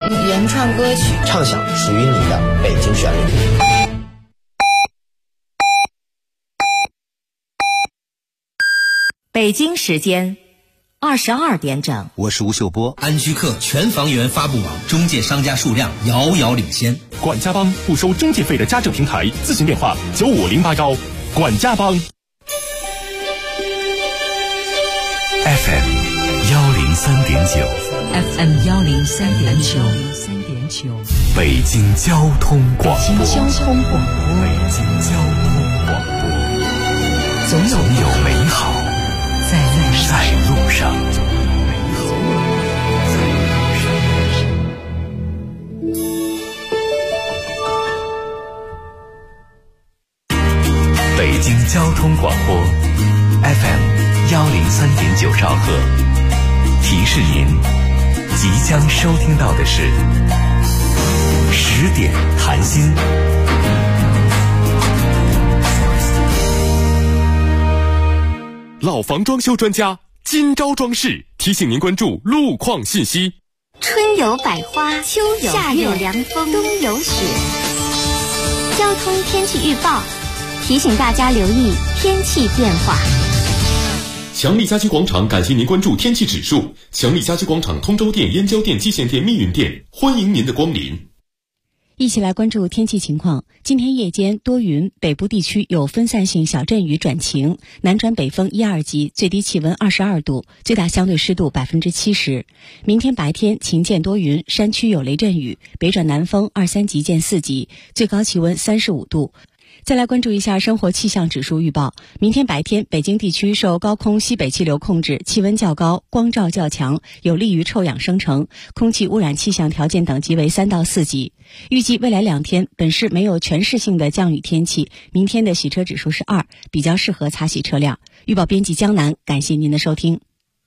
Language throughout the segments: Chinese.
原创歌曲， 畅想属于你的北京旋律。 北京时间22点整， 我是吴秀波。 安居客全房源发布网中介商家数量遥遥领先。 管家帮不收中介费的家政平台，咨询电话95081。管家帮。 FM 103.9 FM 103.9， 北京交通广播。 北京交通广播。 总有美好在路上。北京交通广播 FM 103.9兆赫，提示您即将收听到的是10点谈心。 老房装修专家今朝装饰提醒您关注路况信息。 春有百花，秋有夏有凉风，冬有雪。交通天气预报提醒大家留意天气变化。 强力家居广场感谢您关注天气指数。强力家居广场通州店、燕郊店、蓟县店、密云店，欢迎您的光临。 一起来关注天气情况。今天夜间多云，北部地区有分散性小阵雨转晴，南转北风1、2级，最低气温22度，最大相对湿度70%。明天白天晴间多云，山区有雷阵雨，北转南风2、3级见4级，最高气温35度。再来关注一下生活气象指数预报。明天白天，北京地区受高空西北气流控制，气温较高，光照较强，有利于臭氧生成，空气污染气象条件等级为3到4级。预计未来2天，本市没有全市性的降雨天气，明天的洗车指数是2，比较适合擦洗车辆。预报编辑江南，感谢您的收听。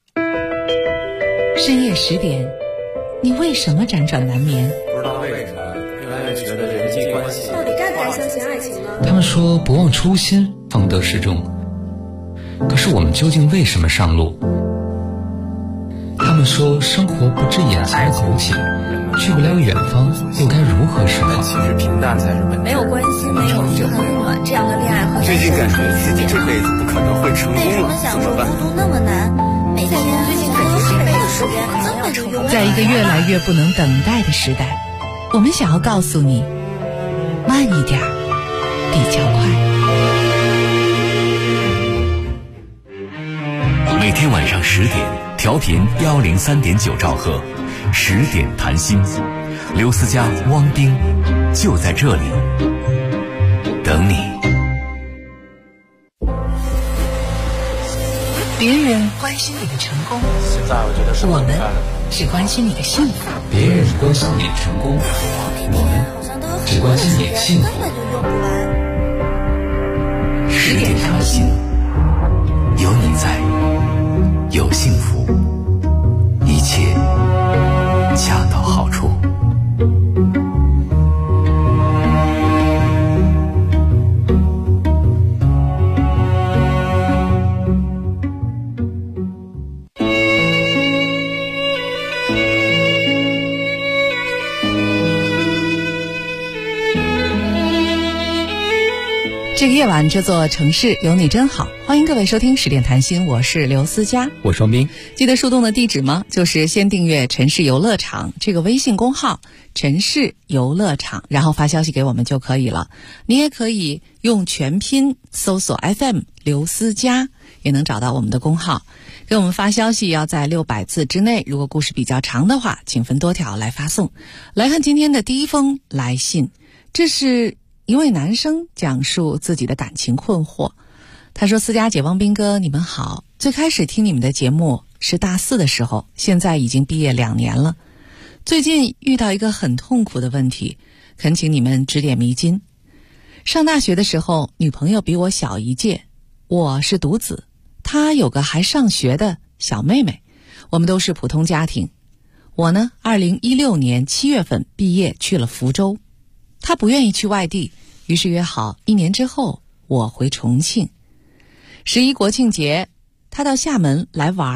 深夜10点，你为什么辗转难眠？ 不知道为什么，越来越觉得人际关系到底该不该相信爱情呢？ 他们说不忘初心，方得始终。可是我们究竟为什么上路？他们说生活不止眼前的苟且，去不了远方，又该如何是好？ 其实平淡才是本质。 没有关心，没有很暖，这样的恋爱和最近感觉自己这辈子不可能会成功了， 为什么享受孤独那么难？每天最近感觉这辈子时间这么长， 在一个越来越不能等待的时代，我们想要告诉你，慢一点比较快。 每天晚上10点，调频103.9兆赫，10点谈心，刘思佳、汪冰就在这里等你。 别人关心你的成功， 现在我觉得是我们只关心你的幸福。 别人关心你的成功，我们只关心你的幸福。 10点谈心，有你在，有幸福，一切恰到好处。 这个夜晚，这座城市有你真好。欢迎各位收听10点谈心，我是刘思佳， 我双冰。 记得树洞的地址吗？就是先订阅城市游乐场这个微信公号，城市游乐场，然后发消息给我们就可以了。你也可以用全拼搜索 FM 刘思佳，也能找到我们的公号。给我们发消息要在600字之内，如果故事比较长的话，请分多条来发送。来看今天的第一封来信，这是一位男生讲述自己的感情困惑。他说：思佳姐、汪斌哥，你们好。最开始听你们的节目是大4的时候，现在已经毕业2年了。最近遇到一个很痛苦的问题，恳请你们指点迷津。上大学的时候，女朋友比我小1届，我是独子，她有个还上学的小妹妹，我们都是普通家庭。我呢，2016年7月份毕业去了福州，她不愿意去外地，于是约好1年之后我回重庆。11国庆节，她到厦门来玩，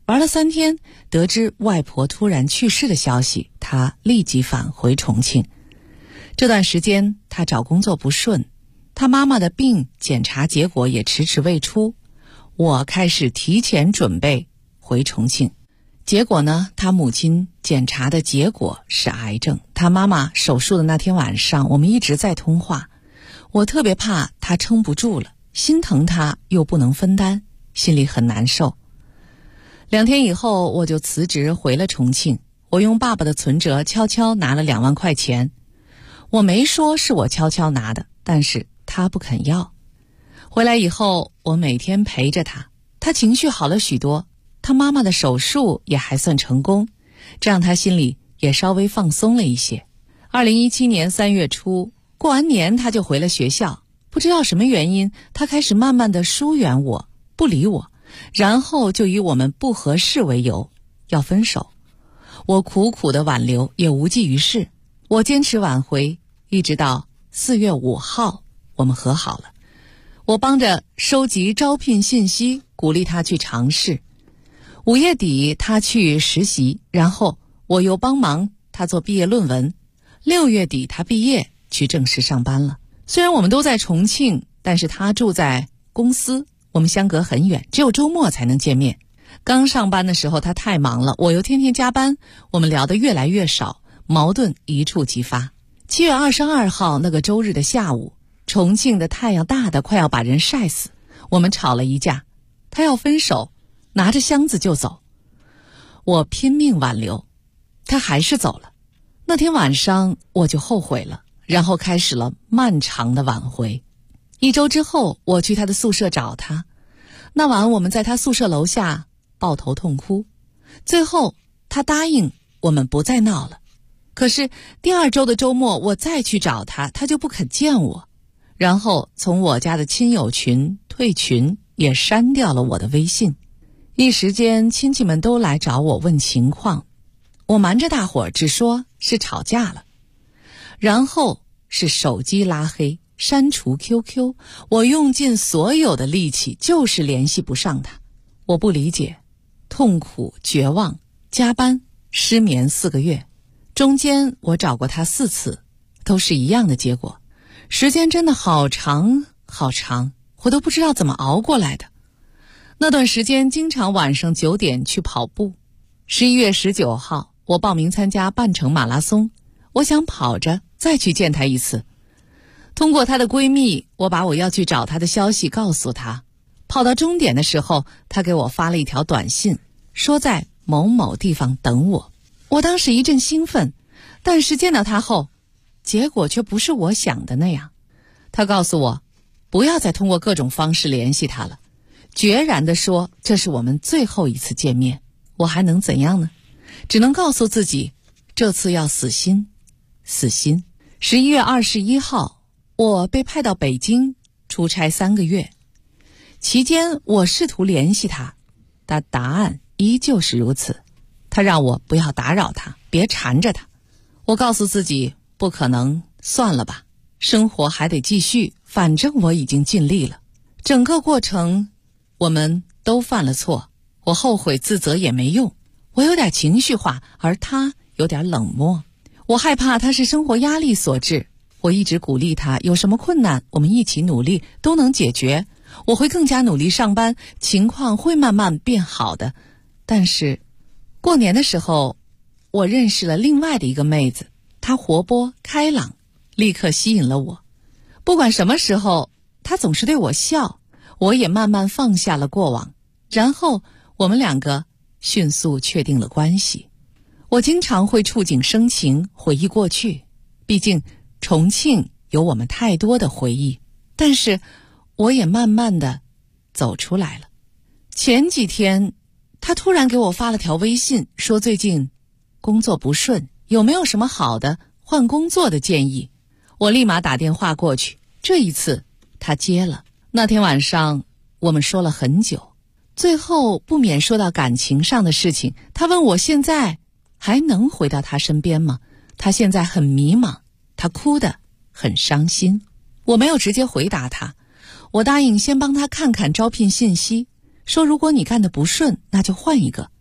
玩了3天，得知外婆突然去世的消息，他立即返回重庆。这段时间他找工作不顺，他妈妈的病检查结果也迟迟未出，我开始提前准备回重庆。结果呢，他母亲检查的结果是癌症。他妈妈手术的那天晚上，我们一直在通话。我特别怕他撑不住了，心疼他又不能分担，心里很难受。2天以后，我就辞职回了重庆。我用爸爸的存折悄悄拿了2万块钱。我没说是我悄悄拿的，但是他不肯要。回来以后，我每天陪着他，他情绪好了许多。他妈妈的手术也还算成功，这让他心里也稍微放松了一些。2017年3月初，过完年他就回了学校。不知道什么原因，他开始慢慢的疏远我，不理我，然后就以我们不合适为由要分手。我苦苦的挽留也无济于事，我坚持挽回，一直到4月5号我们和好了。我帮着收集招聘信息，鼓励他去尝试。5月底他去实习，然后我又帮忙他做毕业论文。6月底他毕业去正式上班了。虽然我们都在重庆，但是他住在公司，我们相隔很远，只有周末才能见面。刚上班的时候他太忙了，我又天天加班，我们聊得越来越少，矛盾一触即发。7月22号那个周日的下午，重庆的太阳大得快要把人晒死，我们吵了一架，他要分手，拿着箱子就走。我拼命挽留，他还是走了。那天晚上我就后悔了，然后开始了漫长的挽回。1周之后，我去他的宿舍找他。那晚我们在他宿舍楼下抱头痛哭，最后他答应我们不再闹了。可是第2周的周末我再去找他，他就不肯见我，然后从我家的亲友群退群，也删掉了我的微信。一时间亲戚们都来找我问情况，我瞒着大伙儿只说是吵架了，然后是手机拉黑删除 QQ， 我用尽所有的力气就是联系不上他。我不理解，痛苦绝望，加班失眠4个月，中间我找过他4次，都是一样的结果。时间真的好长好长，我都不知道怎么熬过来的。那段时间经常晚上9点去跑步。11月19号我报名参加半程马拉松，我想跑着再去见他一次。通过她的闺蜜，我把我要去找她的消息告诉她。跑到终点的时候，她给我发了一条短信，说在某某地方等我。我当时一阵兴奋，但是见到她后，结果却不是我想的那样。她告诉我不要再通过各种方式联系她了，决然地说这是我们最后一次见面。我还能怎样呢？只能告诉自己这次要死心死心。11月21号我被派到北京出差3个月，期间我试图联系他，但答案依旧是如此。他让我不要打扰他，别缠着他。我告诉自己不可能，算了吧，生活还得继续，反正我已经尽力了。整个过程我们都犯了错，我后悔自责也没用。我有点情绪化，而他有点冷漠。我害怕他是生活压力所致，我一直鼓励他，有什么困难我们一起努力，都能解决。我会更加努力上班，情况会慢慢变好的。但是过年的时候，我认识了另外的一个妹子，她活泼开朗，立刻吸引了我。不管什么时候，她总是对我笑，我也慢慢放下了过往，然后我们2个迅速确定了关系。我经常会触景生情，回忆过去，毕竟重庆有我们太多的回忆。但是我也慢慢的走出来了。前几天他突然给我发了条微信，说最近工作不顺，有没有什么好的换工作的建议。我立马打电话过去，这一次他接了。那天晚上我们说了很久，最后不免说到感情上的事情。他问我现在还能回到他身边吗？他现在很迷茫，他哭得很伤心。我没有直接回答他，我答应先帮他看看招聘信息，说如果你干得不顺，那就换一个。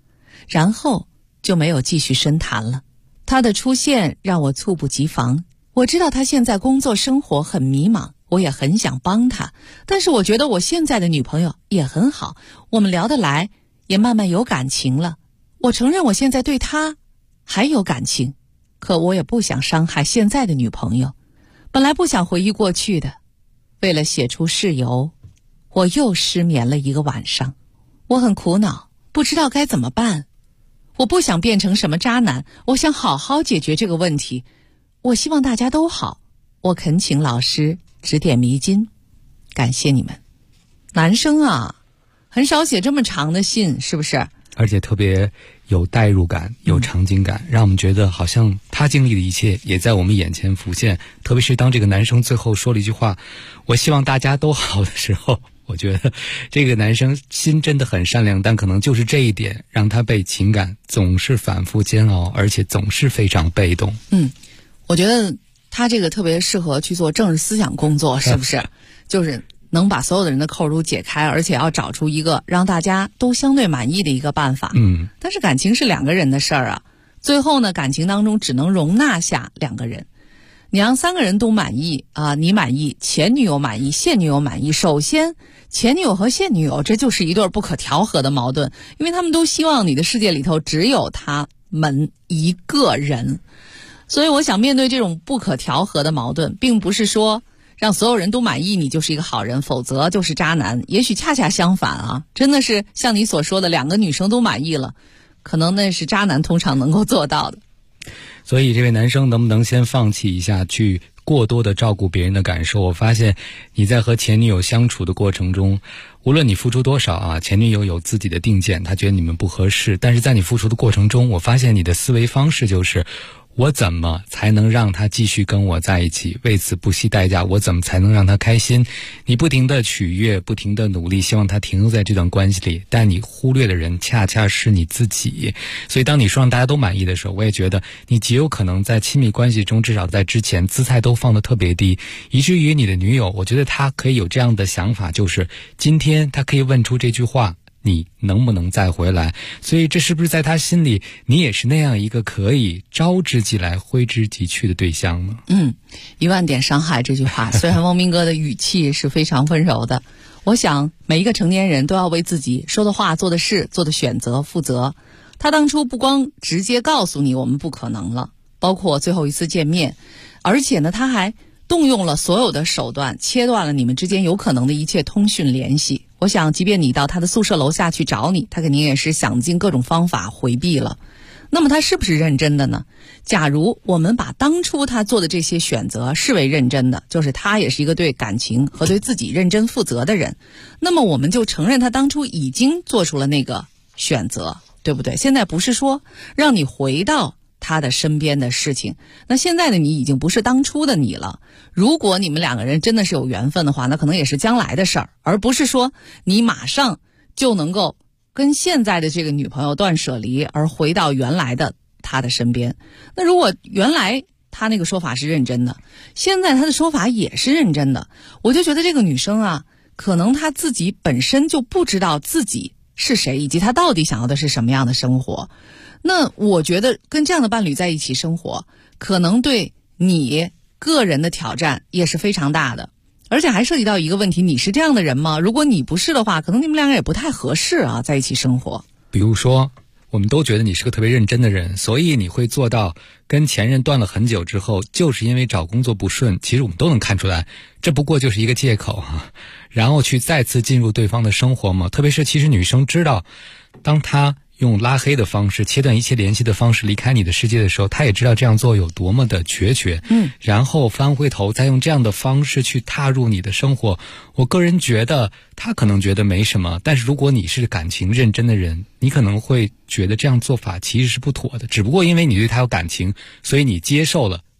然后就没有继续深谈了。他的出现让我猝不及防，我知道他现在工作生活很迷茫，我也很想帮他，但是我觉得我现在的女朋友也很好，我们聊得来，也慢慢有感情了。我承认我现在对他还有感情，可我也不想伤害现在的女朋友。本来不想回忆过去的，为了写出事由，我又失眠了一个晚上。我很苦恼，不知道该怎么办。我不想变成什么渣男，我想好好解决这个问题。我希望大家都好，我恳请老师指点迷津，感谢你们。男生啊，很少写这么长的信，是不是？ 而且特别有代入感，有场景感，让我们觉得好像他经历的一切也在我们眼前浮现。特别是当这个男生最后说了一句话，我希望大家都好的时候，我觉得这个男生心真的很善良，但可能就是这一点让他被情感总是反复煎熬，而且总是非常被动。 我觉得他这个特别适合去做政治思想工作，是不是？就是能把所有的人的扣都解开，而且要找出一个让大家都相对满意的一个办法。但是感情是两个人的事儿啊，最后呢，感情当中只能容纳下两个人。你让三个人都满意啊，你满意，前女友满意，现女友满意。首先，前女友和现女友这就是一对不可调和的矛盾，因为他们都希望你的世界里头只有他们一个人。所以我想面对这种不可调和的矛盾，并不是说让所有人都满意你就是一个好人，否则就是渣男。也许恰恰相反啊，真的是像你所说的，两个女生都满意了，可能那是渣男通常能够做到的。 所以这位男生能不能先放弃一下，去过多的照顾别人的感受？我发现你在和前女友相处的过程中，无论你付出多少啊，前女友有自己的定见，她觉得你们不合适，但是在你付出的过程中，我发现你的思维方式就是我怎么才能让他继续跟我在一起，为此不惜代价，我怎么才能让他开心？你不停的取悦，不停的努力，希望他停留在这段关系里，但你忽略的人恰恰是你自己。所以当你说让大家都满意的时候，我也觉得你极有可能在亲密关系中，至少在之前姿态都放得特别低，以至于你的女友，我觉得她可以有这样的想法，就是今天她可以问出这句话，你能不能再回来？所以这是不是在他心里，你也是那样一个可以招之即来挥之即去的对象呢 ？10000点伤害这句话，虽然汪明哥的语气是非常温柔的，我想每一个成年人都要为自己说的话、做的事、做的选择负责。他当初不光直接告诉你我们不可能了，包括最后一次见面，而且呢，他还动用了所有的手段，切断了你们之间有可能的一切通讯联系。我想即便你到他的宿舍楼下去找你，他肯定也是想尽各种方法回避了。那么他是不是认真的呢？假如我们把当初他做的这些选择视为认真的，就是他也是一个对感情和对自己认真负责的人，那么我们就承认他当初已经做出了那个选择，对不对？现在不是说让你回到他的身边的事情，那现在的你已经不是当初的你了。如果你们两个人真的是有缘分的话，那可能也是将来的事儿，而不是说你马上就能够跟现在的这个女朋友断舍离，而回到原来的他的身边。那如果原来他那个说法是认真的，现在他的说法也是认真的，我就觉得这个女生啊，可能她自己本身就不知道自己是谁，以及她到底想要的是什么样的生活。那我觉得跟这样的伴侣在一起生活，可能对你个人的挑战也是非常大的，而且还涉及到一个问题，你是这样的人吗？如果你不是的话，可能你们两个也不太合适啊，在一起生活。 比如说我们都觉得你是个特别认真的人，所以你会做到跟前任断了很久之后，就是因为找工作不顺，其实我们都能看出来，这不过就是一个借口啊，然后去再次进入对方的生活嘛。特别是其实女生知道，当她用拉黑的方式，切断一切联系的方式离开你的世界的时候，他也知道这样做有多么的决绝。然后翻回头再用这样的方式去踏入你的生活，我个人觉得他可能觉得没什么，但是如果你是感情认真的人，你可能会觉得这样做法其实是不妥的，只不过因为你对他有感情，所以你接受了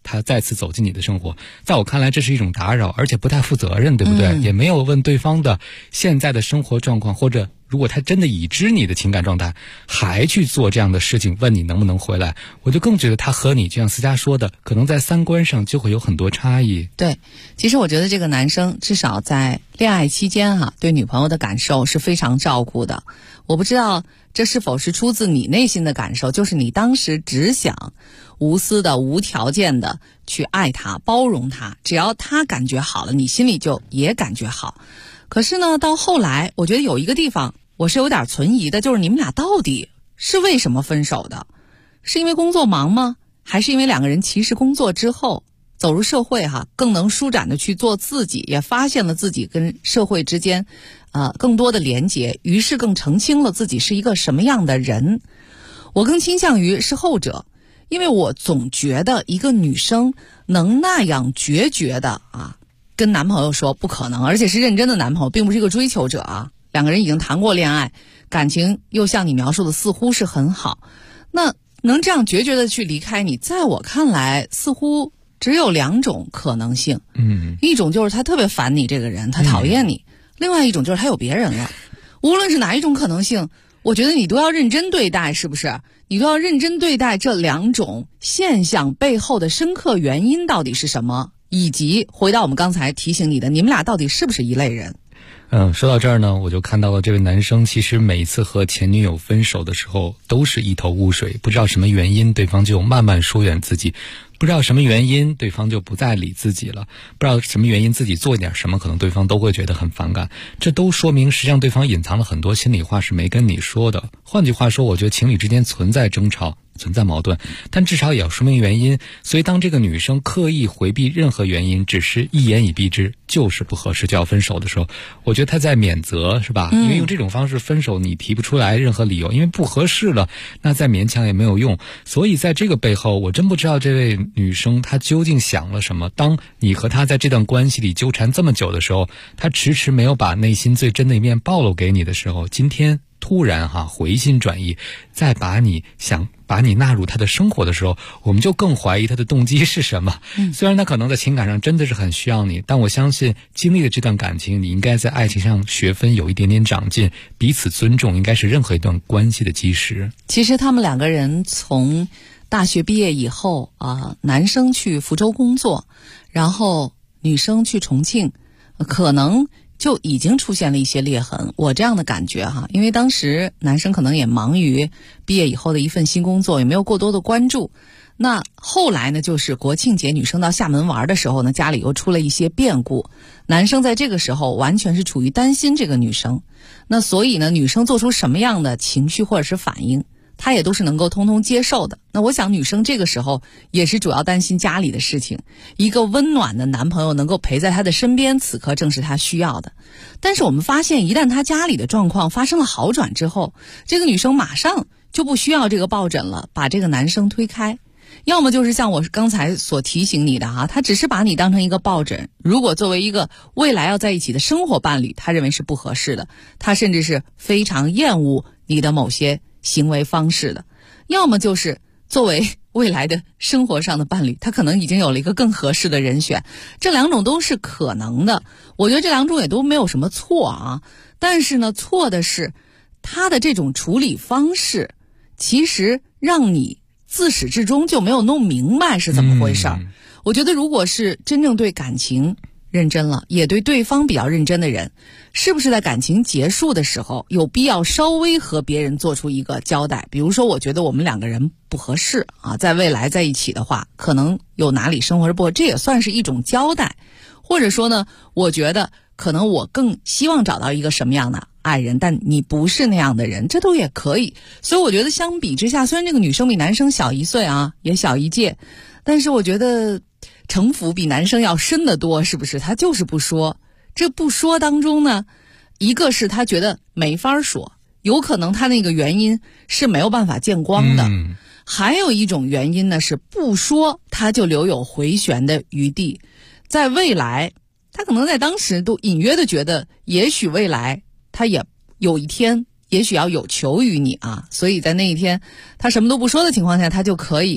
他再次走进你的生活，在我看来这是一种打扰，而且不太负责任，对不对？也没有问对方的现在的生活状况，或者如果他真的已知你的情感状态，还去做这样的事情，问你能不能回来，我就更觉得他和你就像思佳说的，可能在三观上就会有很多差异。 对，其实我觉得这个男生至少在恋爱期间对女朋友的感受是非常照顾的。我不知道这是否是出自你内心的感受，就是你当时只想无私的、无条件的去爱他、包容他，只要他感觉好了，你心里就也感觉好。可是呢，到后来我觉得有一个地方我是有点存疑的，就是你们俩到底是为什么分手的？是因为工作忙吗？还是因为两个人其实工作之后走入社会更能舒展的去做自己，也发现了自己跟社会之间更多的连结，于是更澄清了自己是一个什么样的人。我更倾向于是后者，因为我总觉得一个女生能那样决绝的跟男朋友说不可能，而且是认真的男朋友，并不是一个追求者两个人已经谈过恋爱，感情又像你描述的似乎是很好，那能这样决绝的去离开你，在我看来似乎只有两种可能性。一种就是他特别烦你这个人，他讨厌你，另外一种就是他有别人了。无论是哪一种可能性，我觉得你都要认真对待，是不是？你都要认真对待这两种现象背后的深刻原因到底是什么，以及回到我们刚才提醒你的，你们俩到底是不是一类人。 说到这儿呢，我就看到了这位男生其实每一次和前女友分手的时候都是一头雾水，不知道什么原因对方就慢慢疏远自己，不知道什么原因对方就不再理自己了，不知道什么原因自己做一点什么可能对方都会觉得很反感，这都说明实际上对方隐藏了很多心里话是没跟你说的。换句话说，我觉得情侣之间存在争吵，存在矛盾，但至少也要说明原因。所以当这个女生刻意回避任何原因，只是一言以蔽之就是不合适就要分手的时候，我觉得她在免责，是吧？因为用这种方式分手你提不出来任何理由，因为不合适了，那再勉强也没有用。所以在这个背后，我真不知道这位女生她究竟想了什么。当你和她在这段关系里纠缠这么久的时候，她迟迟没有把内心最真的一面暴露给你的时候，今天突然回心转意，再把你纳入他的生活的时候，我们就更怀疑他的动机是什么。虽然他可能在情感上真的是很需要你，但我相信经历了这段感情，你应该在爱情上学分有一点点长进，彼此尊重应该是任何一段关系的基石。 其实他们两个人从大学毕业以后男生去福州工作，然后女生去重庆，可能就已经出现了一些裂痕，我这样的感觉因为当时男生可能也忙于毕业以后的一份新工作，也没有过多的关注。那后来呢，就是国庆节女生到厦门玩的时候呢，家里又出了一些变故，男生在这个时候完全是处于担心这个女生，那所以呢，女生做出什么样的情绪或者是反应，他也都是能够通通接受的。那我想女生这个时候也是主要担心家里的事情，一个温暖的男朋友能够陪在她的身边，此刻正是她需要的。但是我们发现，一旦她家里的状况发生了好转之后，这个女生马上就不需要这个抱枕了，把这个男生推开。要么就是像我刚才所提醒你的她只是把你当成一个抱枕，如果作为一个未来要在一起的生活伴侣，她认为是不合适的，她甚至是非常厌恶你的某些行为方式的。要么就是作为未来的生活上的伴侣，他可能已经有了一个更合适的人选，这两种都是可能的。我觉得这两种也都没有什么错但是呢，错的是他的这种处理方式，其实让你自始至终就没有弄明白是怎么回事我觉得如果是真正对感情认真了，也对对方比较认真的人，是不是在感情结束的时候有必要稍微和别人做出一个交代？比如说我觉得我们两个人不合适在未来在一起的话，可能有哪里生活不合，这也算是一种交代。或者说呢，我觉得可能我更希望找到一个什么样的爱人，但你不是那样的人，这都也可以。所以我觉得相比之下，虽然这个女生比男生小1岁也小1届，但是我觉得城府比男生要深得多，是不是？他就是不说。这不说当中呢，一个是他觉得没法说，有可能他那个原因是没有办法见光的还有一种原因呢，是不说他就留有回旋的余地，在未来他可能在当时都隐约的觉得，也许未来他也有一天也许要有求于你所以在那一天他什么都不说的情况下，他就可以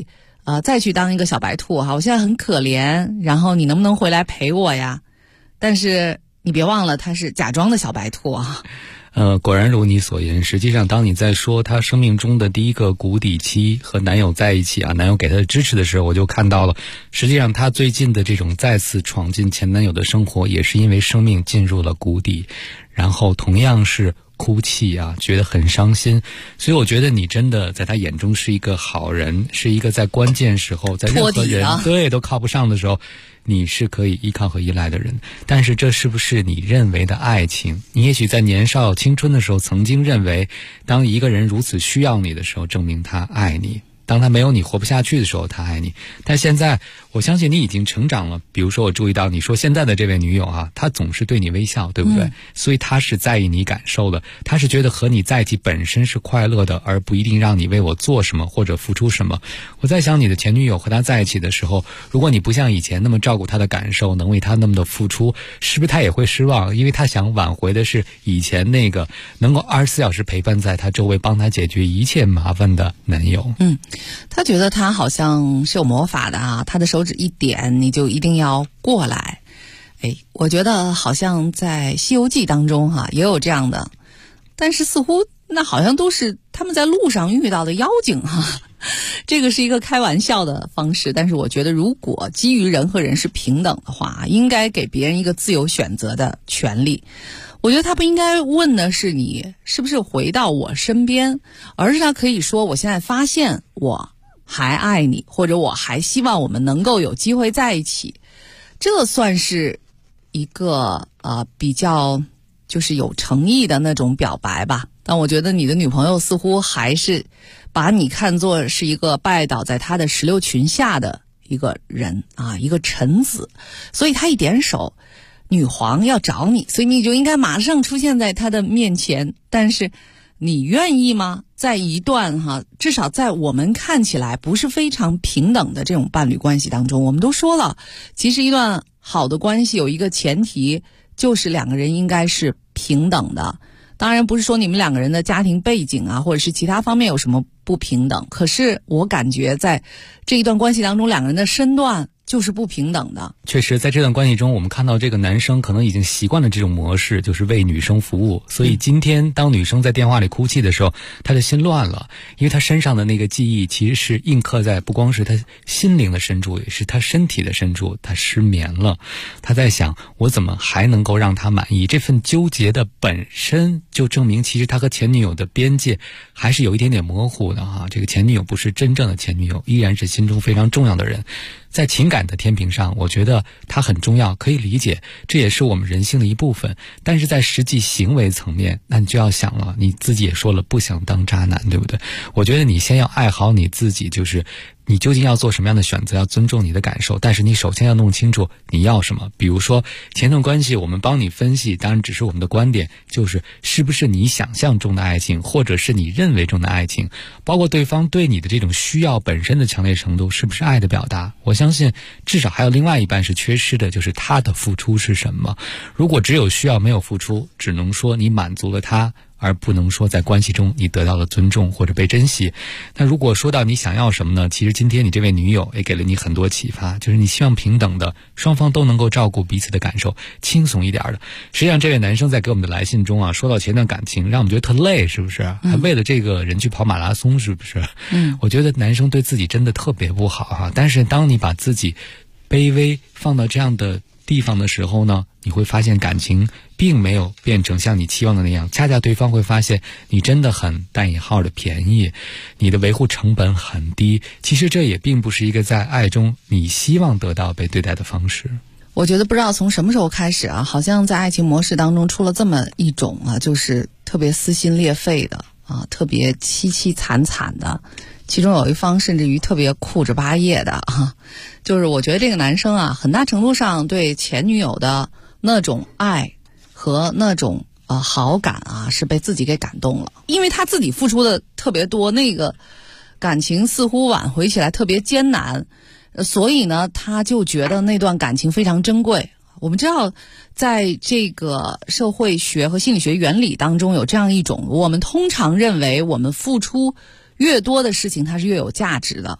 再去当一个小白兔哈，我现在很可怜，然后你能不能回来陪我呀？但是你别忘了，他是假装的小白兔啊。 果然如你所言，实际上当你在说她生命中的第一个谷底期和男友在一起啊，男友给她的支持的时候，我就看到了，实际上她最近的这种再次闯进前男友的生活，也是因为生命进入了谷底，然后同样是哭泣啊，觉得很伤心。所以我觉得你真的在他眼中是一个好人，是一个在关键时候，在任何人对都靠不上的时候，你是可以依靠和依赖的人。但是这是不是你认为的爱情？你也许在年少青春的时候曾经认为，当一个人如此需要你的时候，证明他爱你，当他没有你活不下去的时候，他爱你。但现在我相信你已经成长了。比如说我注意到你说现在的这位女友啊，她总是对你微笑，对不对？所以她是在意你感受的，她是觉得和你在一起本身是快乐的，而不一定让你为我做什么或者付出什么。我在想你的前女友和她在一起的时候，如果你不像以前那么照顾她的感受，能为她那么的付出，是不是她也会失望？因为她想挽回的是以前那个能够24小时陪伴在她周围，帮她解决一切麻烦的男友。 他觉得他好像是有魔法的啊，他的手指一点你就一定要过来。我觉得好像在《西游记》当中也有这样的，但是似乎那好像都是他们在路上遇到的妖精这个是一个开玩笑的方式，但是我觉得如果基于人和人是平等的话，应该给别人一个自由选择的权利。我觉得他不应该问的是你是不是回到我身边，而是他可以说我现在发现我还爱你，或者我还希望我们能够有机会在一起。这算是一个比较就是有诚意的那种表白吧。但我觉得你的女朋友似乎还是把你看作是一个拜倒在他的石榴裙下的一个人啊，一个臣子，所以他一点手，女皇要找你，所以你就应该马上出现在他的面前。但是你愿意吗？在一段至少在我们看起来不是非常平等的这种伴侣关系当中，我们都说了，其实一段好的关系有一个前提，就是两个人应该是平等的。当然不是说你们两个人的家庭背景或者是其他方面有什么不平等，可是我感觉在这一段关系当中，两个人的身段就是不平等的。 确实在这段关系中，我们看到这个男生可能已经习惯了这种模式，就是为女生服务。所以今天当女生在电话里哭泣的时候，他的心乱了，因为他身上的那个记忆其实是印刻在不光是他心灵的深处，也是他身体的深处。他失眠了，他在想我怎么还能够让他满意。这份纠结的本身就证明其实他和前女友的边界还是有一点点模糊的这个前女友不是真正的前女友，依然是心中非常重要的人。在情感的天平上，我觉得它很重要，可以理解，这也是我们人性的一部分。但是在实际行为层面，那你就要想了，你自己也说了不想当渣男，对不对？我觉得你先要爱好你自己，就是你究竟要做什么样的选择，要尊重你的感受，但是你首先要弄清楚你要什么。比如说前段关系我们帮你分析，当然只是我们的观点，就是是不是你想象中的爱情，或者是你认为中的爱情，包括对方对你的这种需要本身的强烈程度，是不是爱的表达。我相信至少还有另外一半是缺失的，就是他的付出是什么。如果只有需要没有付出，只能说你满足了他，而不能说在关系中你得到了尊重或者被珍惜。那如果说到你想要什么呢？其实今天你这位女友也给了你很多启发，就是你希望平等的，双方都能够照顾彼此的感受，轻松一点的。实际上这位男生在给我们的来信中说到前段感情让我们觉得特累，是不是？还为了这个人去跑马拉松，是不是？我觉得男生对自己真的特别不好但是当你把自己卑微放到这样的地方的时候呢，你会发现感情并没有变成像你期望的那样，恰恰对方会发现你真的很带引号的便宜，你的维护成本很低。其实这也并不是一个在爱中你希望得到被对待的方式。 我觉得不知道从什么时候开始好像在爱情模式当中出了这么一种就是特别撕心裂肺的特别凄凄惨惨的，其中有一方甚至于特别酷着巴叶的就是我觉得这个男生很大程度上对前女友的那种爱和那种好感是被自己给感动了，因为他自己付出的特别多，那个感情似乎挽回起来特别艰难，所以呢他就觉得那段感情非常珍贵。我们知道在这个社会学和心理学原理当中有这样一种，我们通常认为我们付出越多的事情它是越有价值的，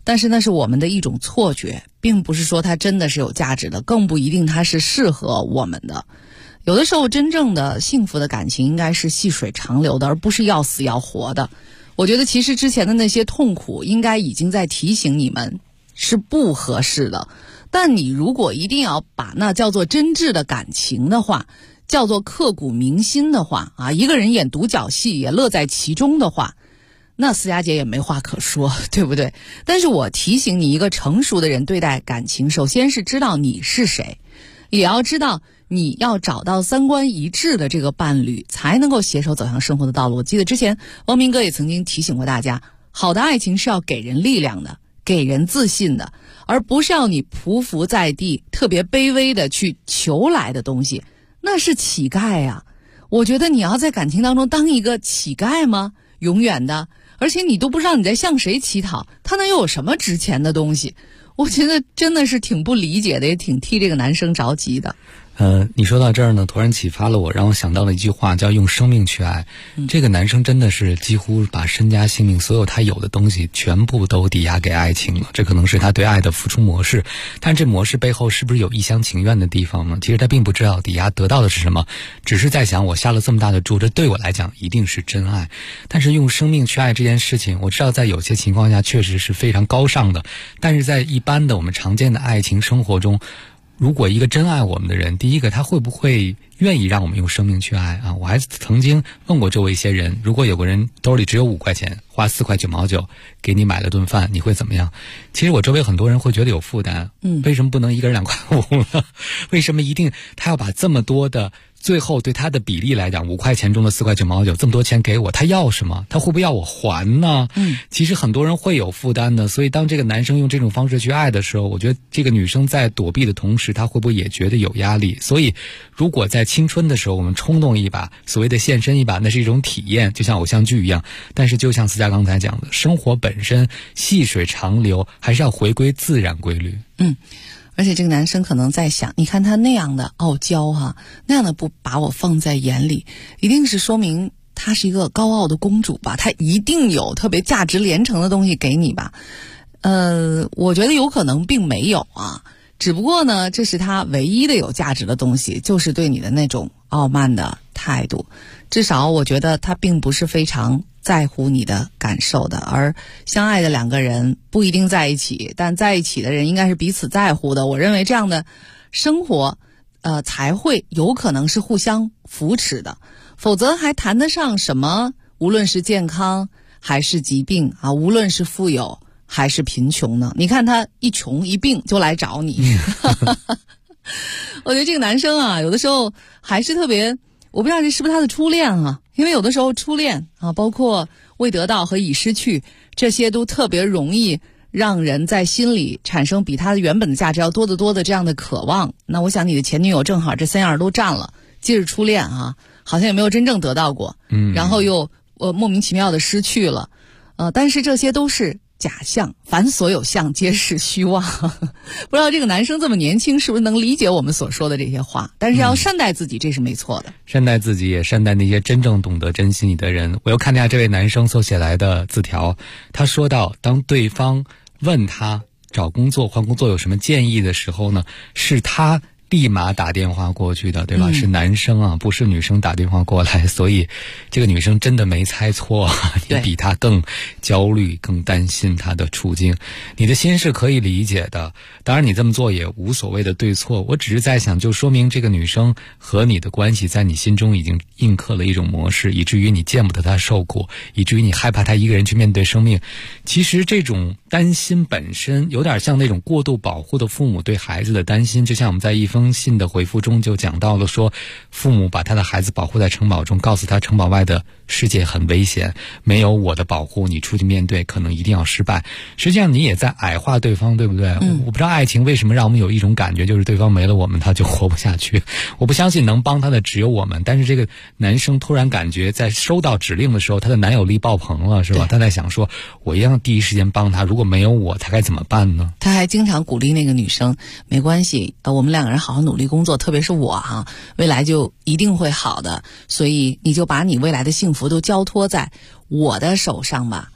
但是那是我们的一种错觉，并不是说它真的是有价值的，更不一定它是适合我们的。有的时候真正的幸福的感情应该是细水长流的，而不是要死要活的。我觉得其实之前的那些痛苦应该已经在提醒你们是不合适的，但你如果一定要把那叫做真挚的感情的话，叫做刻骨铭心的话啊，一个人演独角戏也乐在其中的话，那思佳姐也没话可说，对不对？但是我提醒你，一个成熟的人对待感情，首先是知道你是谁，也要知道你要找到三观一致的这个伴侣，才能够携手走向生活的道路。我记得之前汪明哥也曾经提醒过大家，好的爱情是要给人力量的，给人自信的，而不是要你匍匐在地特别卑微的去求来的东西，那是乞丐呀。我觉得你要在感情当中当一个乞丐吗？永远的，而且你都不知道你在向谁乞讨，他能有什么值钱的东西？我觉得真的是挺不理解的，也挺替这个男生着急的。 你说到这儿呢，突然启发了我，让我想到了一句话，叫用生命去爱。这个男生真的是几乎把身家性命所有他有的东西全部都抵押给爱情了，这可能是他对爱的付出模式。但这模式背后是不是有一厢情愿的地方呢？其实他并不知道抵押得到的是什么，只是在想我下了这么大的注，这对我来讲一定是真爱。但是用生命去爱这件事情，我知道在有些情况下确实是非常高尚的，但是在一般的我们常见的爱情生活中，如果一个真爱我们的人，第一个他会不会愿意让我们用生命去爱啊？我还曾经问过周围一些人，如果有个人兜里只有5块钱，花4块9毛9给你买了顿饭，你会怎么样？其实我周围很多人会觉得有负担，为什么不能一个人2块5呢？为什么一定他要把这么多的，最后对他的比例来讲，5块钱中的4块9毛9，这么多钱给我，他要什么？他会不会要我还呢？其实很多人会有负担的，所以当这个男生用这种方式去爱的时候，我觉得这个女生在躲避的同时，她会不会也觉得有压力？所以如果在青春的时候我们冲动一把，所谓的献身一把，那是一种体验，就像偶像剧一样。但是就像思佳刚才讲的，生活本身细水长流，还是要回归自然规律。 而且这个男生可能在想，你看他那样的傲娇哈，那样的不把我放在眼里，一定是说明她是一个高傲的公主吧，她一定有特别价值连城的东西给你吧。我觉得有可能并没有啊，只不过呢，这是他唯一的有价值的东西，就是对你的那种傲慢的态度。至少我觉得他并不是非常在乎你的感受的，而相爱的2个人不一定在一起，但在一起的人应该是彼此在乎的。我认为这样的生活才会有可能是互相扶持的，否则还谈得上什么无论是健康还是疾病啊，无论是富有还是贫穷呢？你看他一穷一病就来找你我觉得这个男生啊，有的时候还是特别，我不知道这是不是他的初恋啊，因为有的时候初恋啊，包括未得到和已失去，这些都特别容易让人在心里产生比他原本的价值要多得多的这样的渴望。那我想你的前女友正好这3样都占了，既是初恋啊，好像也没有真正得到过，然后又莫名其妙的失去了，但是这些都是假象，凡所有相皆是虚妄不知道这个男生这么年轻是不是能理解我们所说的这些话，但是要善待自己，这是没错的。 善待自己，也善待那些真正懂得珍惜你的人。我又看见这位男生所写来的字条，他说到，当对方问他找工作换工作有什么建议的时候呢，是他立马打电话过去的，对吧？是男生啊，不是女生打电话过来，所以这个女生真的没猜错，你比她更焦虑，更担心她的处境。你的心是可以理解的，当然你这么做也无所谓的对错。我只是在想，就说明这个女生和你的关系在你心中已经印刻了一种模式，以至于你见不得她受苦，以至于你害怕她一个人去面对生命。其实这种担心本身有点像那种过度保护的父母对孩子的担心，就像我们在一封信的回复中就讲到了，说父母把他的孩子保护在城堡中，告诉他城堡外的世界很危险，没有我的保护，你出去面对可能一定要失败。实际上你也在矮化对方，对不对？我不知道爱情为什么让我们有一种感觉，就是对方没了我们他就活不下去。我不相信能帮他的只有我们，但是这个男生突然感觉在收到指令的时候，他的男友力爆棚了，是吧？他在想说，我一定要第一时间帮他，如果没有我他该怎么办呢？ 他还经常鼓励那个女生，没关系，我们2个人好好努力工作，特别是我哈，未来就一定会好的，所以你就把你未来的幸福都交托在我的手上吧。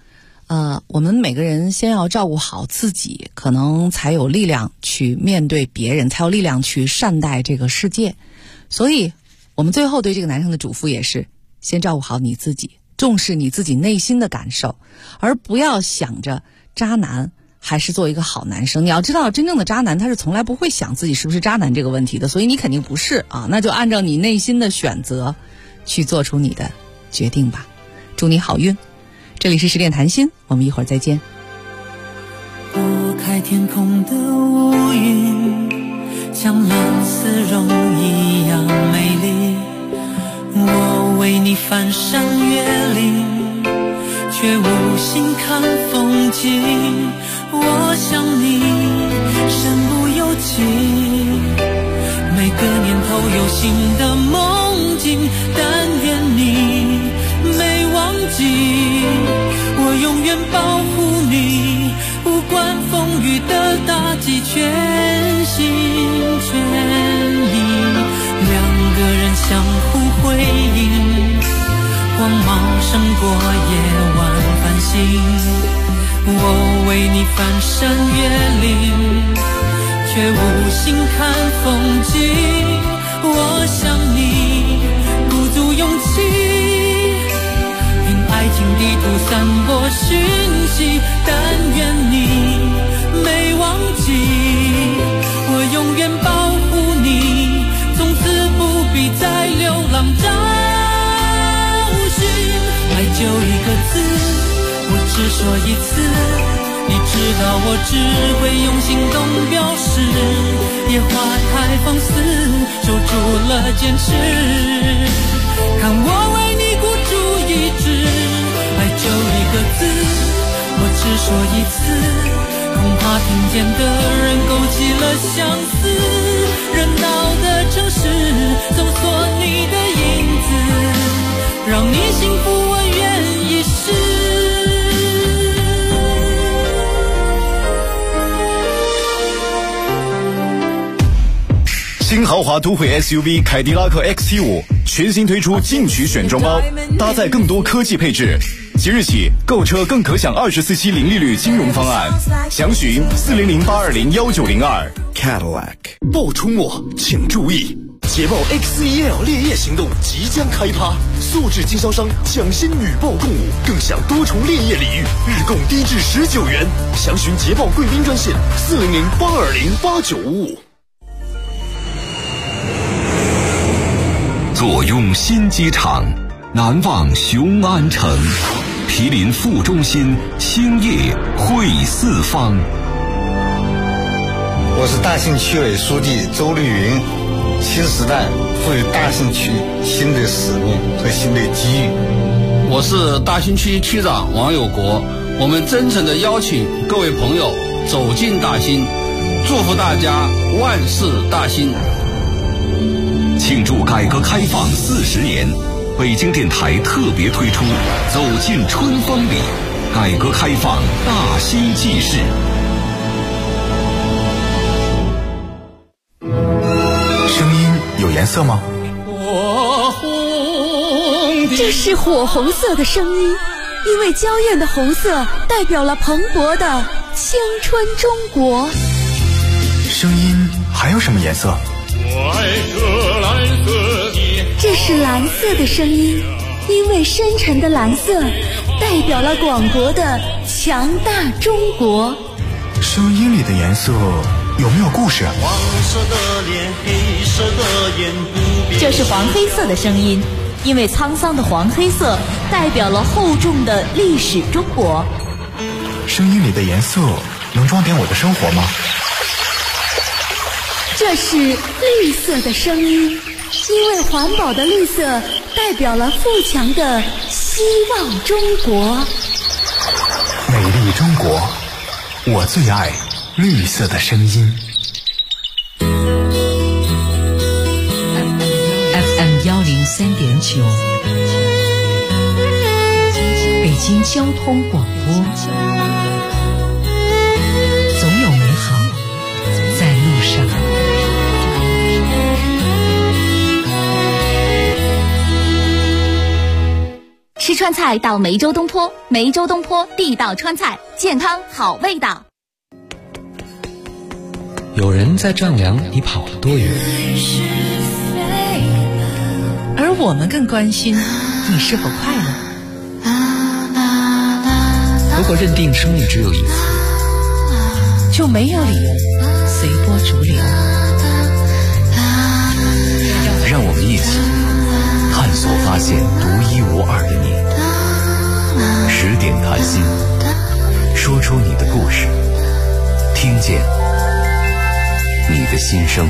我们每个人先要照顾好自己，可能才有力量去面对别人，才有力量去善待这个世界。所以我们最后对这个男生的嘱咐也是，先照顾好你自己，重视你自己内心的感受，而不要想着渣男还是做一个好男生。你要知道，真正的渣男他是从来不会想自己是不是渣男这个问题的，所以你肯定不是啊，那就按照你内心的选择去做出你的决定吧。祝你好运。这里是10点谈心，我们一会儿再见。 拨开天空的乌云，像蓝丝绒一样美丽，我为你翻山越岭，却无心看风景。我想你身不由己，每个年头有新的梦境，但愿你没忘记，我永远保护你，不管风雨的打击，全心全意。两个人相互辉映，光芒胜过夜晚繁星。我为你翻山越岭，却无心看风景。我想你鼓足勇气，凭爱情地图散播讯息，但愿你没忘记，我永远保护你，从此不必再流浪找寻。爱就一个字，我只说一次，你知道我只会用行动表示，野花太放肆，守住了坚持，看我为你孤注一掷。爱就一个字，我只说一次，恐怕听见的人勾起了相思，热闹的城市搜索你的影子，让你幸福我愿意试。 新豪华都会 SUV 凯迪拉克 XT5 全新推出进取选装包，搭载更多科技配置。即日起购车更可享24期零利率金融方案，详询400-820-1902。 Cadillac。 暴出没请注意，捷豹 X1L 烈焰行动即将开趴，素质经销商抢先女豹共舞，更享多重烈焰礼遇，日供低至19元。详询捷豹贵宾专线400-820-8955。 坐拥新机场，难忘雄安城，毗邻副中心，兴业汇四方。 我是大兴区委书记周绿云。新时代赋予大兴区新的使命和新的机遇。 我是大兴区区长王有国，我们真诚地邀请各位朋友走进大兴，祝福大家万事大兴。 庆祝改革开放40年，北京电台特别推出走进春风里，改革开放大兴纪事。 声音有颜色吗？ 这是火红色的声音，因为娇艳的红色代表了蓬勃的青春中国。 声音还有什么颜色？ 我爱这蓝色的。 这是蓝色的声音，因为深沉的蓝色代表了广博的强大中国。 声音里的颜色有没有故事？ 黄色的脸，黑色的眼，不变。 这是黄黑色的声音，因为沧桑的黄黑色代表了厚重的历史中国。 声音里的颜色能装点我的生活吗？ 这是绿色的声音，因为环保的绿色代表了富强的希望中国。 美丽中国，我最爱绿色的声音。 FM 103.9，北京交通广播，总有美好在路上。 吃串川菜到梅州东坡，梅州东坡地道川菜，健康好味道。 有人在丈量你跑了多远， 而我们更关心你是否快乐。 如果认定生命只有一次， 就没有理由随波逐流。 让我们一起探索发现独一无二的你。10点谈心，说出你的故事，听见你的心声。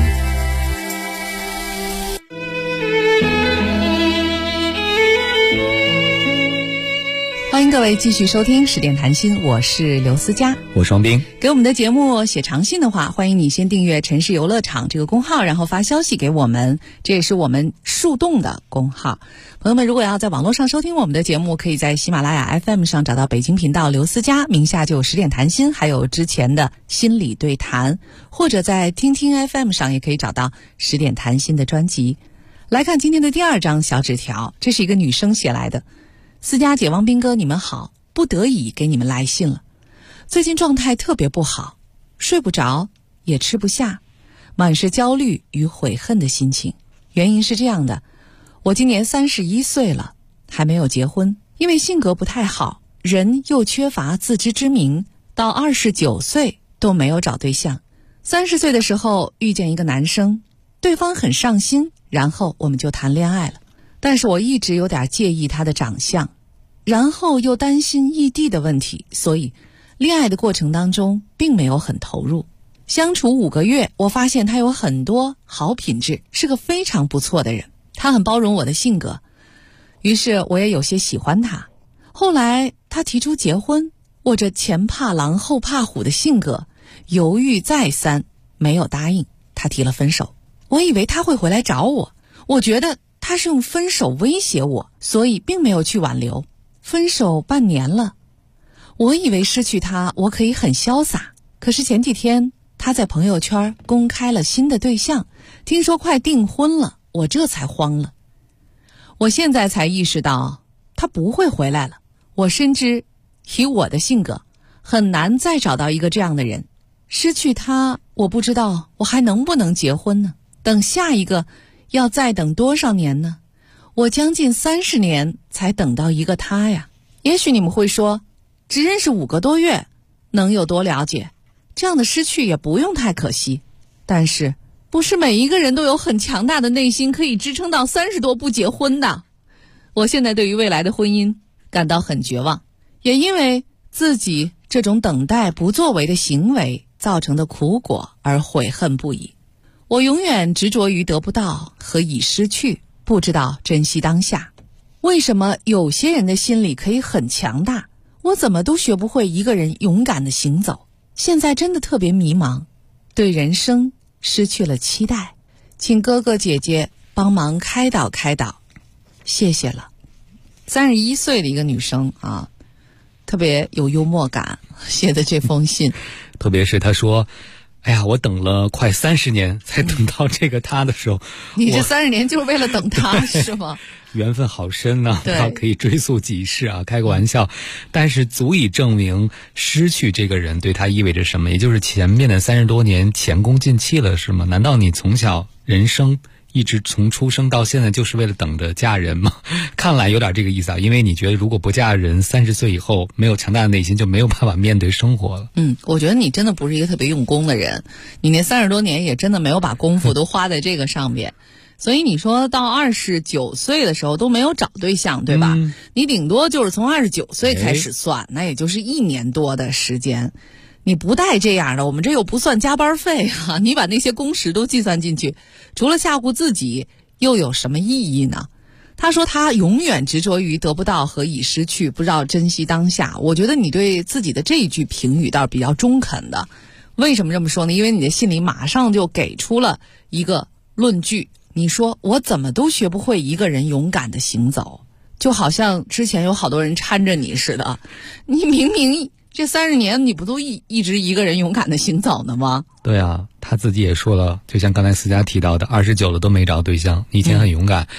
欢迎各位继续收听10点谈心，我是刘思佳， 我双冰。 给我们的节目写长信的话，欢迎你先订阅城市游乐场这个公号，然后发消息给我们，这也是我们树洞的公号。朋友们如果要在网络上收听我们的节目，可以在喜马拉雅 FM 上找到北京频道刘思佳，名下就有10点谈心，还有之前的心理对谈，或者在听听 FM 上也可以找到10点谈心的专辑。来看今天的第2张小纸条，这是一个女生写来的。思佳姐、王斌哥，你们好，不得已给你们来信了。最近状态特别不好，睡不着，也吃不下，满是焦虑与悔恨的心情。原因是这样的，我今年31岁了，还没有结婚，因为性格不太好，人又缺乏自知之明，到29岁都没有找对象。30岁的时候遇见一个男生，对方很上心，然后我们就谈恋爱了。但是我一直有点介意他的长相，然后又担心异地的问题，所以恋爱的过程当中并没有很投入。相处5个月，我发现他有很多好品质，是个非常不错的人，他很包容我的性格，于是我也有些喜欢他。后来他提出结婚，我这前怕狼后怕虎的性格犹豫再三，没有答应，他提了分手。我以为他会回来找我，我觉得他是用分手威胁我，所以并没有去挽留。分手半年了，我以为失去他我可以很潇洒，可是前几天他在朋友圈公开了新的对象，听说快订婚了，我这才慌了。我现在才意识到他不会回来了，我深知以我的性格很难再找到一个这样的人，失去他我不知道我还能不能结婚呢？等下一个要再等多少年呢？我将近30年才等到一个他呀。也许你们会说，只认识5个多月，能有多了解？这样的失去也不用太可惜。但是，不是每一个人都有很强大的内心可以支撑到30多不结婚的。我现在对于未来的婚姻感到很绝望，也因为自己这种等待不作为的行为造成的苦果而悔恨不已。我永远执着于得不到和已失去，不知道珍惜当下。为什么有些人的心理可以很强大，我怎么都学不会一个人勇敢地行走？现在真的特别迷茫，对人生失去了期待，请哥哥姐姐帮忙开导开导，谢谢了。31岁的一个女生啊，特别有幽默感写的这封信。 特别是她说，哎呀，我等了快30年才等到这个他的时候， 你这30年就是为了等他是吗？ 缘分好深呢，他可以追溯几世啊，开个玩笑，但是足以证明失去这个人对他意味着什么，也就是前面的30多年前功尽弃了，是吗？难道你从小人生一直从出生到现在就是为了等着嫁人吗？看来有点这个意思啊，因为你觉得如果不嫁人，30岁以后没有强大的内心就没有办法面对生活了。 我觉得你真的不是一个特别用功的人，你那30多年也真的没有把功夫都花在这个上面。所以你说到29岁的时候都没有找对象，对吧？你顶多就是从29岁开始算，那也就是1年多的时间。你不带这样的，我们这又不算加班费啊！你把那些工时都计算进去，除了吓唬自己，又有什么意义呢？他说他永远执着于得不到和已失去，不知道珍惜当下。我觉得你对自己的这一句评语倒是比较中肯的。为什么这么说呢？因为你的信里马上就给出了一个论据。你说我怎么都学不会一个人勇敢的行走，就好像之前有好多人搀着你似的。你明明这30年你不都一直一个人勇敢的行走呢吗？ 对啊，他自己也说了，就像刚才思佳提到的，29了都没找对象，你以前很勇敢。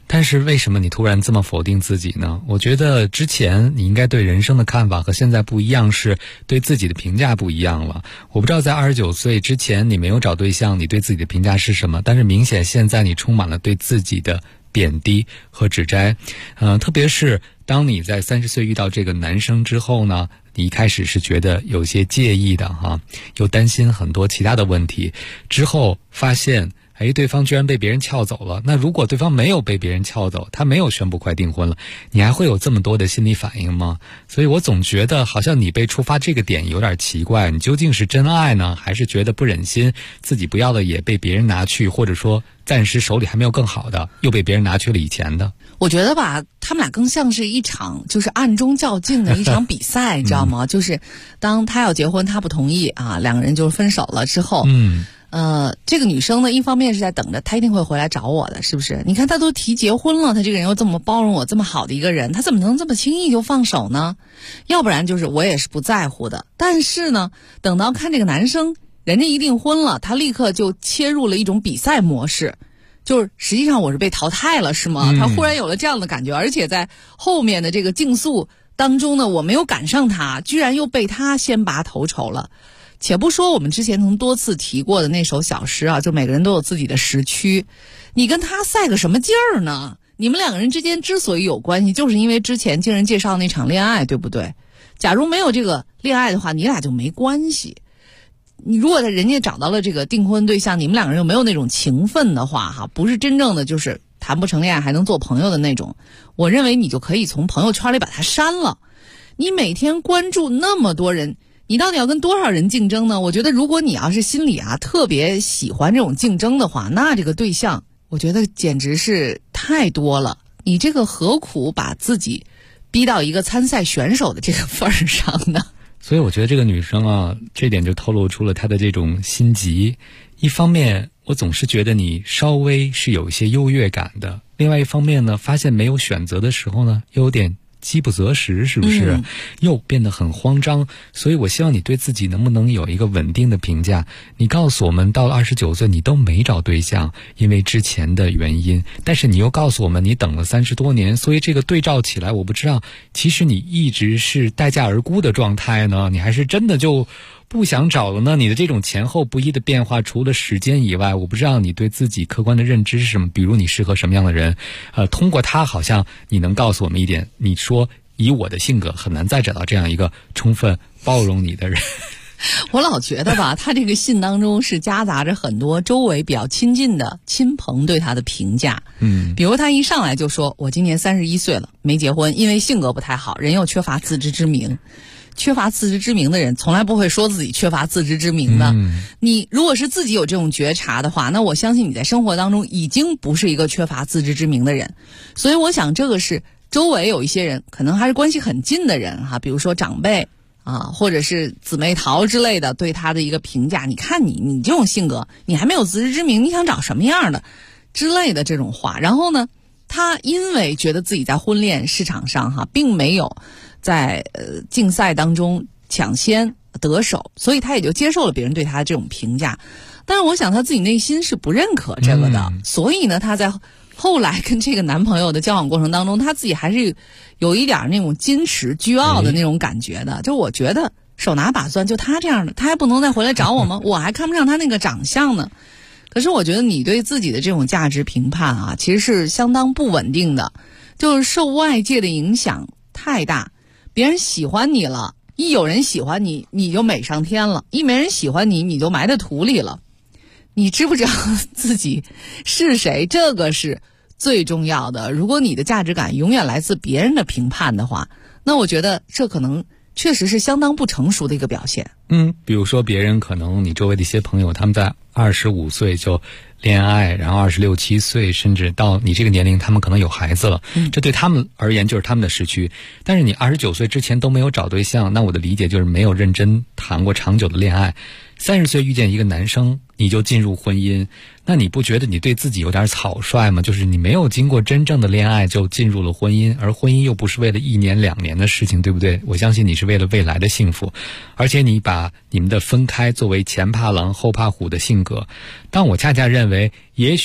但是为什么你突然这么否定自己呢？我觉得之前你应该对人生的看法和现在不一样，是对自己的评价不一样了。我不知道在29岁之前你没有找对象，你对自己的评价是什么，但是明显现在你充满了对自己的贬低和指摘。特别是当你在30岁遇到这个男生之后呢，你一开始是觉得有些介意的哈，又担心很多其他的问题，之后发现对方居然被别人撬走了。那如果对方没有被别人撬走，他没有宣布快订婚了，你还会有这么多的心理反应吗？所以我总觉得好像你被触发这个点有点奇怪，你究竟是真爱呢，还是觉得不忍心自己不要的也被别人拿去，或者说暂时手里还没有更好的，又被别人拿去了以前的？ 我觉得吧，他们俩更像是一场就是暗中较劲的一场比赛，你知道吗？就是当他要结婚，他不同意啊，两个人就分手了之后，这个女生呢，一方面是在等着他一定会回来找我的，是不是？你看他都提结婚了，他这个人又这么包容我，这么好的一个人，他怎么能这么轻易就放手呢？要不然就是我也是不在乎的。但是呢，等到看这个男生，人家一订婚了，他立刻就切入了一种比赛模式，就是实际上我是被淘汰了，是吗？他忽然有了这样的感觉，而且在后面的这个竞速当中呢，我没有赶上他，居然又被他先拔头筹了。且不说我们之前曾多次提过的那首小诗啊，就每个人都有自己的时区，你跟他赛个什么劲儿呢？你们两个人之间之所以有关系，就是因为之前经人介绍那场恋爱，对不对？假如没有这个恋爱的话，你俩就没关系。你如果人家找到了这个订婚对象，你们两个人又没有那种情分的话，哈，不是真正的就是谈不成恋爱还能做朋友的那种，我认为你就可以从朋友圈里把它删了。你每天关注那么多人，你到底要跟多少人竞争呢？我觉得如果你要是心里特别喜欢这种竞争的话，那这个对象我觉得简直是太多了。你这个何苦把自己逼到一个参赛选手的这个份儿上呢？ 所以我觉得这个女生啊，这点就透露出了她的这种心急。一方面我总是觉得你稍微是有一些优越感的，另外一方面呢，发现没有选择的时候呢，又有点饥不择食，是不是？又变得很慌张。所以我希望你对自己能不能有一个稳定的评价。你告诉我们到了29岁你都没找对象，因为之前的原因，但是你又告诉我们你等了30多年，所以这个对照起来，我不知道其实你一直是待价而沽的状态呢，你还是真的就不想找了呢？你的这种前后不一的变化，除了时间以外，我不知道你对自己客观的认知是什么。比如你适合什么样的人？通过他好像你能告诉我们一点，你说以我的性格很难再找到这样一个充分包容你的人。 我老觉得吧，他这个信当中是夹杂着很多周围比较亲近的亲朋对他的评价。比如他一上来就说，我今年31岁了，没结婚，因为性格不太好，人又缺乏自知之明。缺乏自知之明的人从来不会说自己缺乏自知之明的。你如果是自己有这种觉察的话，那我相信你在生活当中已经不是一个缺乏自知之明的人。所以我想这个是周围有一些人可能还是关系很近的人哈，比如说长辈或者是姊妹淘之类的对他的一个评价，你看你这种性格，你还没有自知之明，你想找什么样的之类的这种话。然后呢，他因为觉得自己在婚恋市场上并没有在竞赛当中抢先得手，所以他也就接受了别人对他的这种评价。但是我想他自己内心是不认可这个的，所以呢，他在后来跟这个男朋友的交往过程当中，他自己还是有一点那种矜持倨傲的那种感觉的。就我觉得手拿把攥，就他这样的，他还不能再回来找我吗？我还看不上他那个长相呢。可是我觉得你对自己的这种价值评判其实是相当不稳定的，就是受外界的影响太大。别人喜欢你了，一有人喜欢你，你就美上天了；一没人喜欢你，你就埋在土里了。你知不知道自己是谁？这个是最重要的。如果你的价值感永远来自别人的评判的话，那我觉得这可能确实是相当不成熟的一个表现。 比如说别人可能你周围的一些朋友，他们在25岁就恋爱，然后26、27岁，甚至到你这个年龄，他们可能有孩子了，这对他们而言就是他们的时区。但是你29岁之前都没有找对象，那我的理解就是没有认真谈过长久的恋爱。30岁遇见一个男生，你就进入婚姻，那你不觉得你对自己有点草率吗？就是你没有经过真正的恋爱就进入了婚姻，而婚姻又不是为了1年2年的事情，对不对？我相信你是为了未来的幸福，而且你把你们的分开作为前怕狼后怕虎的性格。但我恰恰认为，也许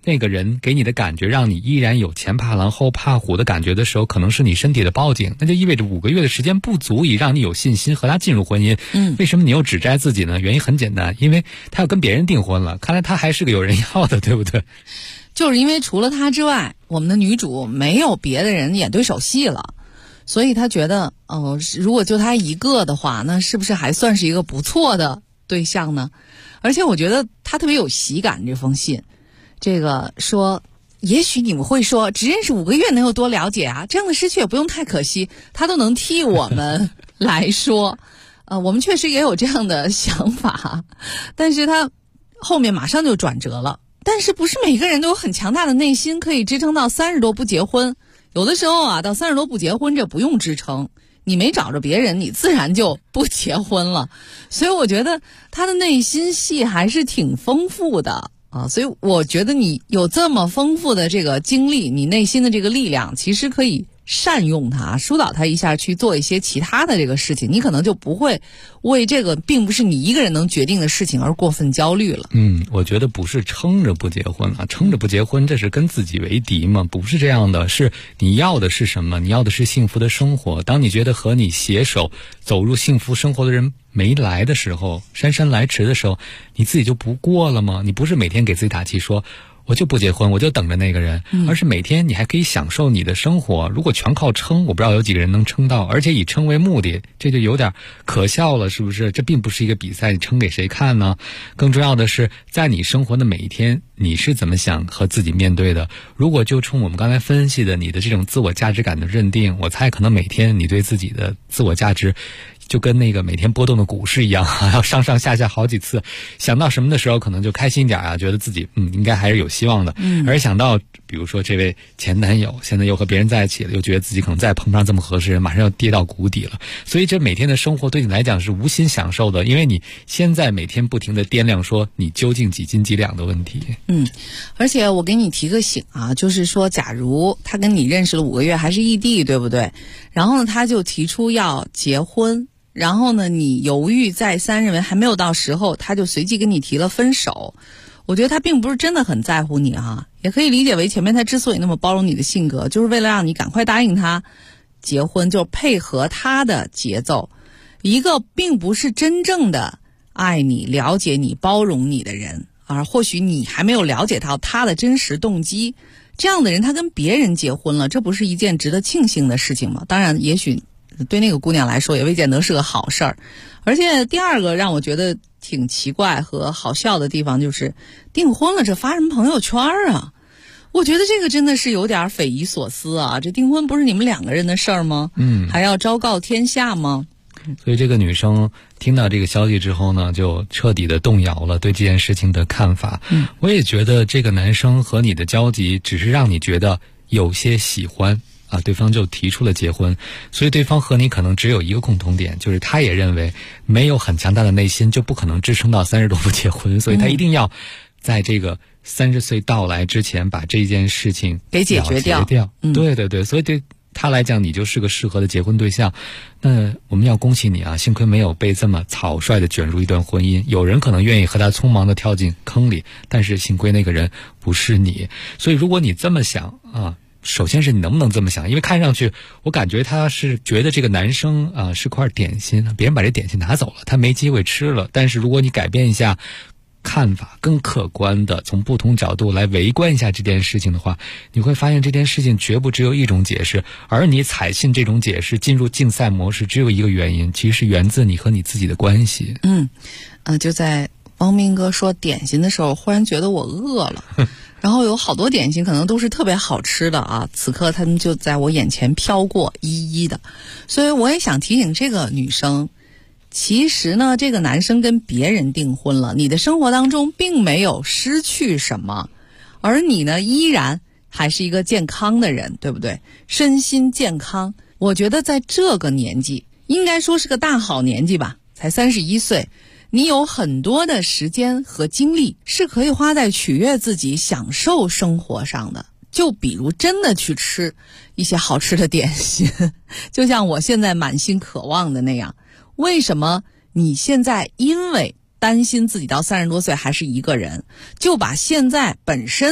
那个人给你的感觉让你依然有前怕狼后怕虎的感觉的时候，可能是你身体的报警，那就意味着5个月的时间不足以让你有信心和他进入婚姻。为什么你又指摘自己呢？原因很简单，因为他要跟别人订婚了，看来他还是个有人要的，对不对？ 就是因为除了他之外，我们的女主没有别的人演对手戏了，所以他觉得如果就他一个的话，那是不是还算是一个不错的对象呢？而且我觉得他特别有喜感，这封信这个说，也许你们会说只认识5个月能有多了解啊，这样的失去也不用太可惜，他都能替我们来说我们确实也有这样的想法，但是他后面马上就转折了。但是不是每个人都有很强大的内心可以支撑到30多不结婚，有的时候啊，到30多不结婚这不用支撑，你没找着别人，你自然就不结婚了。所以我觉得他的内心戏还是挺丰富的所以我觉得你有这么丰富的这个经历，你内心的这个力量其实可以善用它，疏导它一下，去做一些其他的这个事情，你可能就不会为这个并不是你一个人能决定的事情而过分焦虑了。 我觉得不是撑着不结婚啊，撑着不结婚这是跟自己为敌嘛，不是这样的，是你要的是什么？你要的是幸福的生活。当你觉得和你携手走入幸福生活的人没来的时候，姗姗来迟的时候，你自己就不过了吗？你不是每天给自己打气说我就不结婚，我就等着那个人，而是每天你还可以享受你的生活。如果全靠撑，我不知道有几个人能撑到，而且以撑为目的，这就有点可笑了，是不是？这并不是一个比赛，你撑给谁看呢？更重要的是，在你生活的每一天，你是怎么想和自己面对的？如果就冲我们刚才分析的你的这种自我价值感的认定，我猜可能每天你对自己的自我价值就跟那个每天波动的股市一样要上上下下好几次，想到什么的时候可能就开心一点觉得自己应该还是有希望的，而想到比如说这位前男友现在又和别人在一起了，又觉得自己可能再碰不上这么合适人，马上要跌到谷底了。所以这每天的生活对你来讲是无心享受的，因为你现在每天不停地掂量说你究竟几斤几两的问题。 而且我给你提个醒就是说假如他跟你认识了5个月还是异地，对不对？然后呢他就提出要结婚，然后呢你犹豫再三，认为还没有到时候，他就随即跟你提了分手。我觉得他并不是真的很在乎你也可以理解为前面他之所以那么包容你的性格，就是为了让你赶快答应他结婚，就配合他的节奏。一个并不是真正的爱你、了解你、包容你的人，而或许你还没有了解到他的真实动机，这样的人他跟别人结婚了，这不是一件值得庆幸的事情吗？当然也许对那个姑娘来说也未见得是个好事儿。而且第二个让我觉得挺奇怪和好笑的地方就是订婚了这发什么朋友圈我觉得这个真的是有点匪夷所思这订婚不是你们2个人的事儿吗？还要昭告天下吗？ 所以这个女生听到这个消息之后呢，就彻底的动摇了对这件事情的看法。我也觉得这个男生和你的交集只是让你觉得有些喜欢对方就提出了结婚，所以对方和你可能只有一个共同点，就是他也认为没有很强大的内心就不可能支撑到30多不结婚，所以他一定要在这个30岁到来之前把这件事情给解决掉。 对对对，所以对他来讲你就是个适合的结婚对象。那我们要恭喜你幸亏没有被这么草率的卷入一段婚姻。有人可能愿意和他匆忙的跳进坑里，但是幸亏那个人不是你。所以如果你这么想首先是你能不能这么想，因为看上去我感觉他是觉得这个男生是块点心，别人把这点心拿走了，他没机会吃了。但是如果你改变一下看法，更客观的从不同角度来围观一下这件事情的话，你会发现这件事情绝不只有一种解释，而你采信这种解释进入竞赛模式只有一个原因，其实是源自你和你自己的关系。 就在汪明哥说点心的时候，忽然觉得我饿了然后有好多点心可能都是特别好吃的此刻他们就在我眼前飘过一一的。所以我也想提醒这个女生，其实呢这个男生跟别人订婚了，你的生活当中并没有失去什么，而你呢依然还是一个健康的人，对不对？身心健康，我觉得在这个年纪应该说是个大好年纪吧，才31岁，你有很多的时间和精力是可以花在取悦自己、享受生活上的。就比如真的去吃一些好吃的点心，就像我现在满心渴望的那样。为什么你现在因为担心自己到30多岁还是一个人，就把现在本身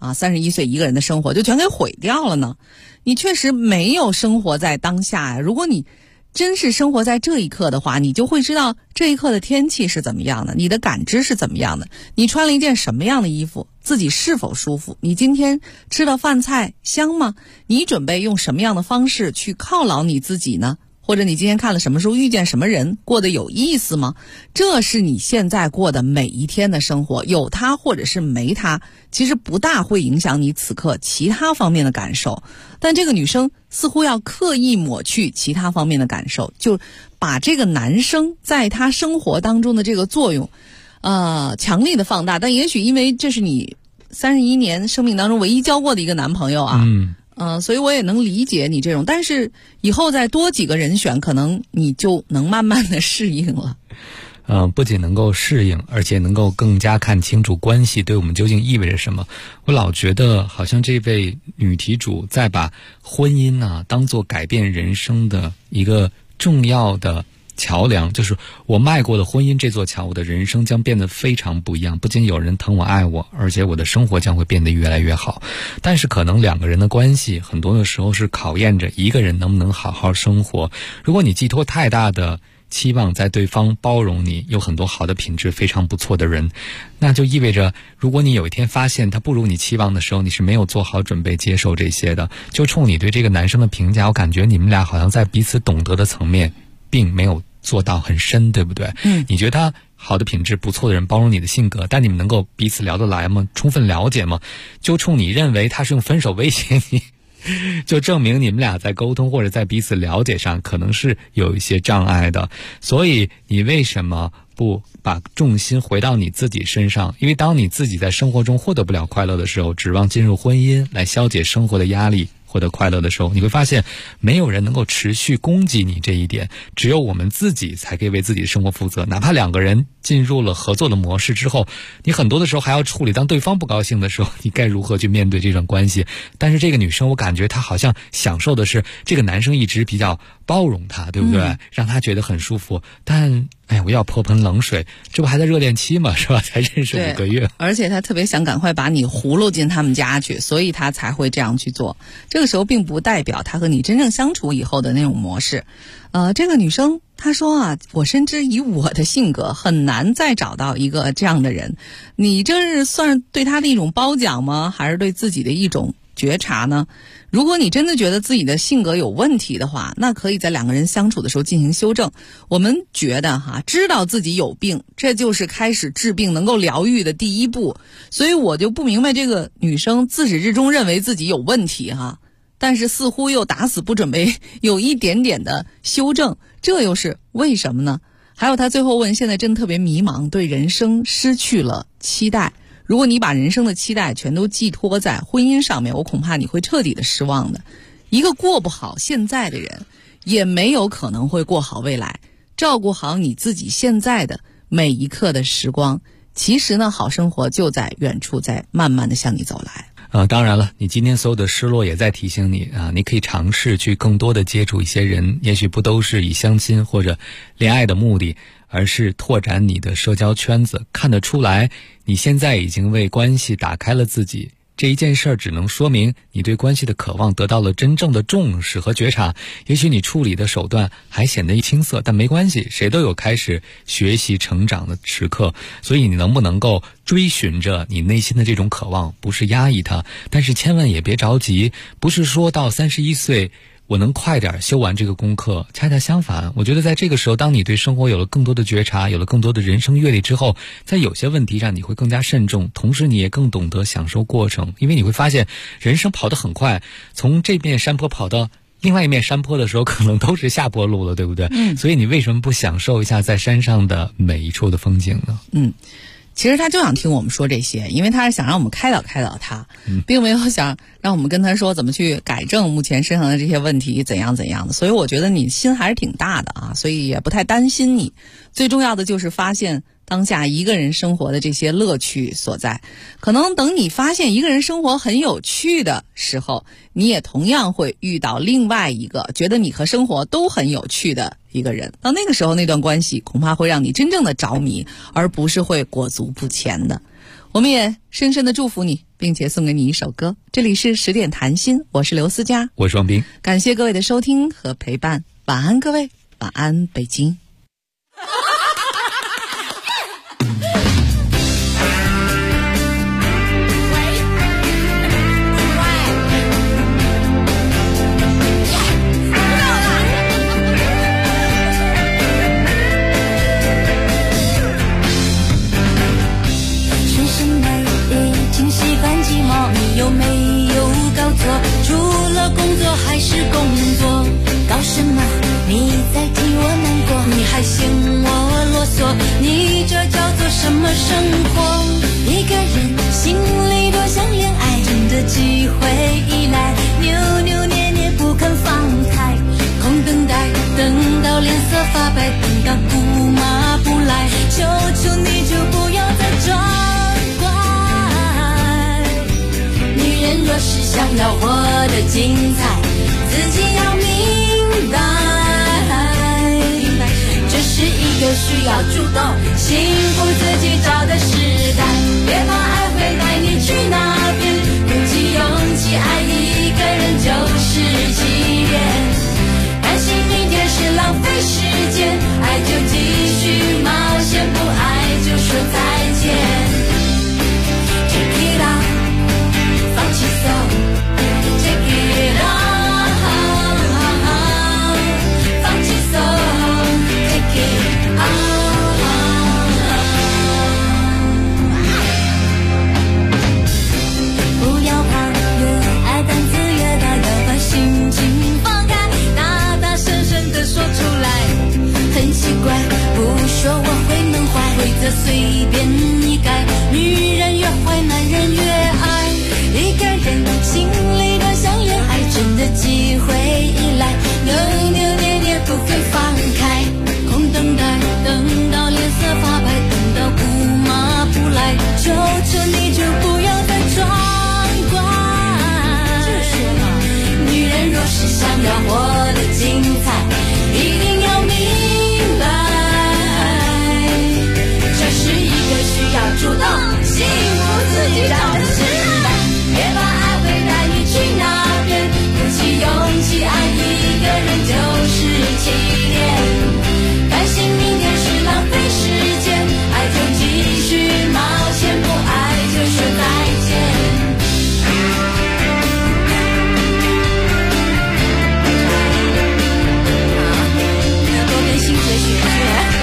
啊，31岁一个人的生活就全给毁掉了呢？你确实没有生活在当下呀。如果你真是生活在这一刻的话，你就会知道这一刻的天气是怎么样的，你的感知是怎么样的，你穿了一件什么样的衣服，自己是否舒服，你今天吃的饭菜香吗？你准备用什么样的方式去犒劳你自己呢？或者你今天看了什么书，遇见什么人，过得有意思吗？这是你现在过的每一天的生活，有它或者是没它，其实不大会影响你此刻其他方面的感受。但这个女生似乎要刻意抹去其他方面的感受，就把这个男生在她生活当中的这个作用强力的放大。但也许因为这是你31年生命当中唯一交过的一个男朋友啊，所以我也能理解你这种，但是以后再多几个人选，可能你就能慢慢的适应了。 不仅能够适应，而且能够更加看清楚关系对我们究竟意味着什么。我老觉得好像这位女题主在把婚姻当作改变人生的一个重要的桥梁，就是我迈过了婚姻这座桥，我的人生将变得非常不一样，不仅有人疼我爱我，而且我的生活将会变得越来越好。但是可能两个人的关系很多的时候是考验着一个人能不能好好生活。如果你寄托太大的期望在对方包容你，有很多好的品质非常不错的人，那就意味着如果你有一天发现他不如你期望的时候，你是没有做好准备接受这些的。就冲你对这个男生的评价，我感觉你们俩好像在彼此懂得的层面并没有做到很深，对不对？你觉得他好的品质不错的人包容你的性格，但你们能够彼此聊得来吗？充分了解吗？就冲你认为他是用分手威胁你，就证明你们俩在沟通或者在彼此了解上可能是有一些障碍的。所以你为什么不把重心回到你自己身上？因为当你自己在生活中获得不了快乐的时候，指望进入婚姻来消解生活的压力获得快乐的时候，你会发现没有人能够持续供给你这一点，只有我们自己才可以为自己的生活负责。哪怕两个人进入了合作的模式之后，你很多的时候还要处理当对方不高兴的时候，你该如何去面对这段关系。但是这个女生我感觉她好像享受的是这个男生一直比较包容她，对不对？让她觉得很舒服。但我要泼盆冷水，这不还在热恋期嘛，是吧？才认识5个月， 而且他特别想赶快把你葫芦进他们家去，所以他才会这样去做。这个时候并不代表他和你真正相处以后的那种模式。这个女生她说我深知以我的性格很难再找到一个这样的人。你这是算对他的一种褒奖吗？还是对自己的一种觉察呢？如果你真的觉得自己的性格有问题的话，那可以在两个人相处的时候进行修正。我们觉得知道自己有病，这就是开始治病能够疗愈的第一步。所以我就不明白这个女生自始至终认为自己有问题但是似乎又打死不准备有一点点的修正，这又是为什么呢？还有她最后问，现在真的特别迷茫，对人生失去了期待。如果你把人生的期待全都寄托在婚姻上面，我恐怕你会彻底的失望的。一个过不好现在的人，也没有可能会过好未来。照顾好你自己现在的每一刻的时光，其实呢，好生活就在远处，在慢慢的向你走来。 当然了，你今天所有的失落也在提醒你你可以尝试去更多的接触一些人，也许不都是以相亲或者恋爱的目的，而是拓展你的社交圈子。看得出来你现在已经为关系打开了自己，这一件事儿只能说明你对关系的渴望得到了真正的重视和觉察。也许你处理的手段还显得青涩，但没关系，谁都有开始学习成长的时刻。所以你能不能够追寻着你内心的这种渴望，不是压抑它，但是千万也别着急，不是说到31岁我能快点修完这个功课。恰恰相反，我觉得在这个时候，当你对生活有了更多的觉察，有了更多的人生阅历之后，在有些问题上你会更加慎重，同时你也更懂得享受过程。因为你会发现人生跑得很快，从这面山坡跑到另外一面山坡的时候，可能都是下坡路了，对不对？所以你为什么不享受一下在山上的每一处的风景呢？ 其实他就想听我们说这些，因为他是想让我们开导他，并没有想让我们跟他说怎么去改正目前身上的这些问题怎样的。所以我觉得你心还是挺大的所以也不太担心你。最重要的就是发现当下一个人生活的这些乐趣所在。可能等你发现一个人生活很有趣的时候，你也同样会遇到另外一个觉得你和生活都很有趣的一个人。到那个时候，那段关系恐怕会让你真正的着迷，而不是会裹足不前的。 我们也深深的祝福你，并且送给你一首歌。这里是10点谈心，我是刘思佳， 我是王斌， 感谢各位的收听和陪伴，晚安各位，晚安北京。 你有没有搞错？除了工作还是工作？搞什么？你在替我难过？你还嫌我啰嗦？你这叫做什么生活？一个人心里多想恋爱，趁着机会依赖，扭扭捏捏不肯放开，空等待，等到脸色发白，等到姑妈不来，求求你就不要再装。女人若是想要活得精彩，自己要明白，这是一个需要主动幸福自己找的时代。别怕爱会带你去哪边，鼓起勇气爱一个人就是欺骗。担心明天是浪费时间，爱就继续冒险，不爱就说再见。Take it out。放弃手 Take it on 放弃手 Take it on 不要怕，越爱胆子越大，要把心情放开，大大声声地说出来。很奇怪，不说我会闷坏，规则随便你改，女人越坏男人越爱。一个人心里多想恋爱，真的机会依赖，扭扭捏捏不会放开，空等待，等到脸色发白，等到姑妈不来，求求你就不要再装乖。女人若是想要活得精彩，一定要明白，这是一个需要主动幸福自己找的时代。别怕爱会带你去哪边，鼓起勇气爱一个人就是欺骗。担心明天是浪费时间，爱就继续冒险，不爱就说再见。多跟新学学学。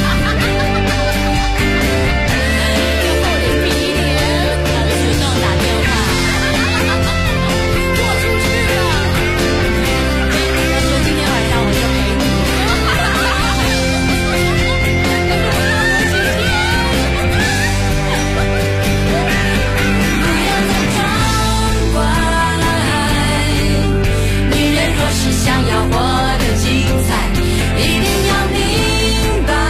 想要活得精彩，一定要明白，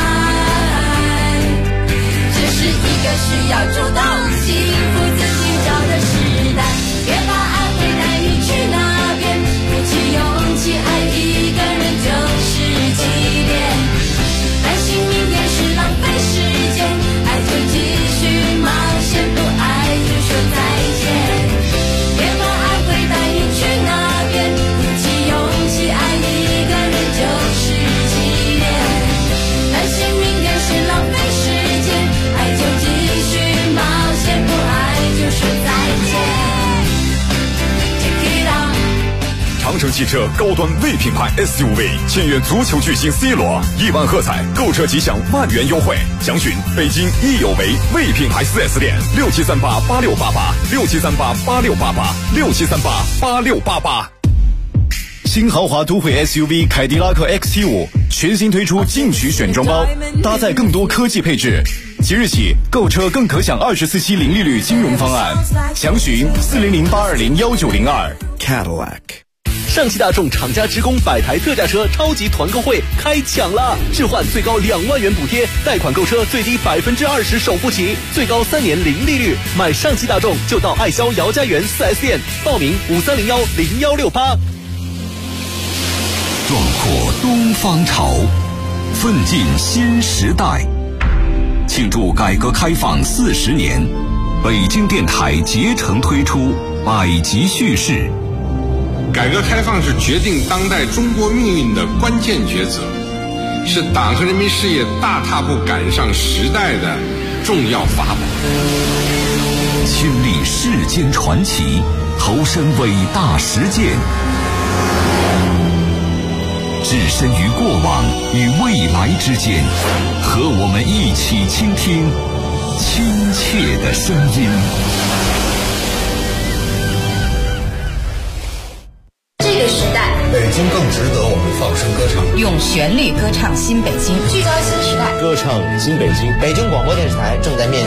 这是一个需要主动幸福自己找的时代。别怕爱会带你去哪边，鼓起勇气爱一个人就是欺骗。担心明天是浪费时间，爱就继续冒险，不爱就说再见。别怕爱会带你去哪边，爱一个人就是欺骗。担心明天是浪费时间，爱就继续冒险，不爱就说再见。Take it on。 长城汽车高端 V 品牌 SUV 签约足球巨星 C 罗，1万喝彩，购车即享万元优惠。详询北京益友为 V 品牌 4S 店，67388688，67388688，67388688。新豪华都会 SUV 凯迪拉克 XT5 全新推出进取选装包，搭载更多科技配置。即日起购车更可享24期零利率金融方案，详询40082019002。 Cadillac。上汽大众厂家职工100台特价车超级团购会开抢了，置换最高2万元补贴，贷款购车最低20%首付起，最高3年零利率。买上汽大众就到爱肖姚家园 4S 店，报名53010168。 壮阔东方潮，奋进新时代。 庆祝改革开放40年，北京电台竭诚推出百集叙事。 改革开放是决定当代中国命运的关键抉择，是党和人民事业大踏步赶上时代的重要法宝。 亲历世间传奇，投身伟大实践，置身于过往与未来之间，和我们一起倾听亲切的声音。 这个时代， 北京更值得我们放声歌唱， 用旋律歌唱新北京， 聚焦新时代， 歌唱新北京。北京广播电视台正在面